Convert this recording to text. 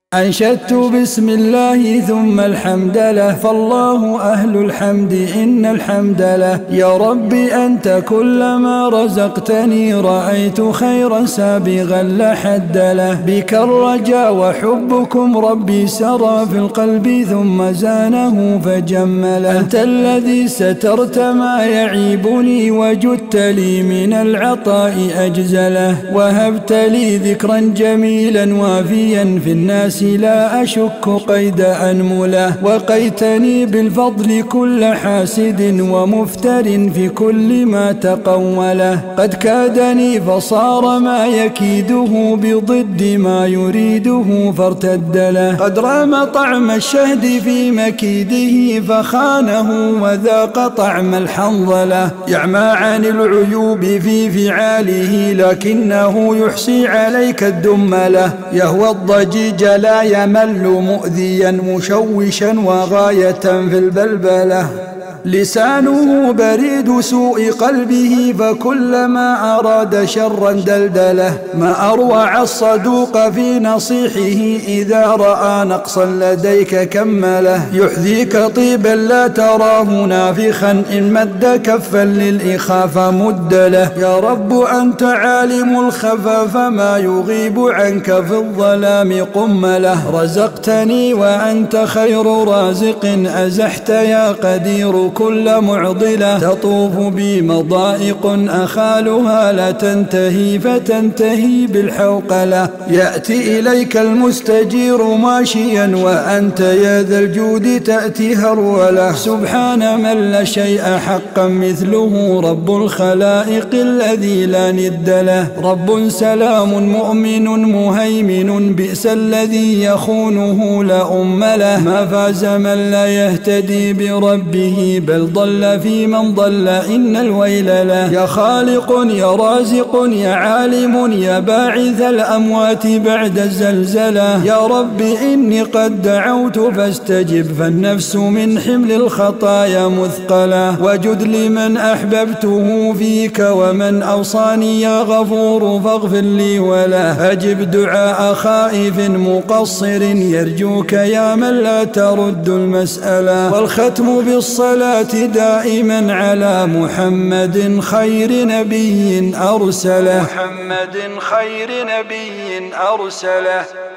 أنشدت بسم الله ثم الحمد له، فالله أهل الحمد إن الحمد له. يا ربي أنت كلما رزقتني رأيت خيرا سابغا لا حد له. بك الرجا وحبكم ربي سرى في القلب ثم زانه فجمله. أنت الذي سترت ما يعيبني وجدت لي من العطاء أجزله. وهبت لي ذكرا جميلا وافيا في الناس لا أشك قيد أنمله. وقيتني بالفضل كل حاسد ومفتر في كل ما تقوله. قد كادني فصار ما يكيده بضد ما يريده فارتد له. قد رام طعم الشهد في مكيده فخانه وذاق طعم الحنظله. يعمى عن العيوب في فعاله لكنه يحصي عليك الدمله. يهوى الضجيج لا يمل مؤذيا مشوشا وغاية في البلبلة. لسانه بريد سوء قلبه فكلما أراد شرا دلدله. ما أروع الصدوق في نصيحه إذا رأى نقصا لديك كمله. يحذيك طيبا لا تراه نافخا إن مد كفا للإخاف مد له. يا رب أنت عالم الخفا فما يغيب عنك في الظلام قمله. رزقتني وأنت خير رازق أزحت يا قدير كل معضلة. تطوف بي مضائق أخالها لا تنتهي فتنتهي بالحوقلة. يأتي إليك المستجير ماشيا وأنت يا ذا الجود تأتي هروله. سبحان من لا شيء حقا مثله رب الخلائق الذي لا ند له. رب سلام مؤمن مهيمن بئس الذي يخونه لا أم له. ما فاز من لا يهتدي بربه بل ضل في من ضل إن الويل له. يا خالق يا رازق يا عالم يا باعث الأموات بعد الزلزلة. يا رب إني قد دعوت فاستجب فالنفس من حمل الخطايا مثقلة. وجد لمن أحببته فيك ومن أوصاني يا غفور فاغفر لي ولا. أجب دعاء خائف مقصر يرجوك يا من لا ترد المسألة. والختم بالصلاة دائما على محمد خير نبي أرسله. محمد خير نبي أرسله.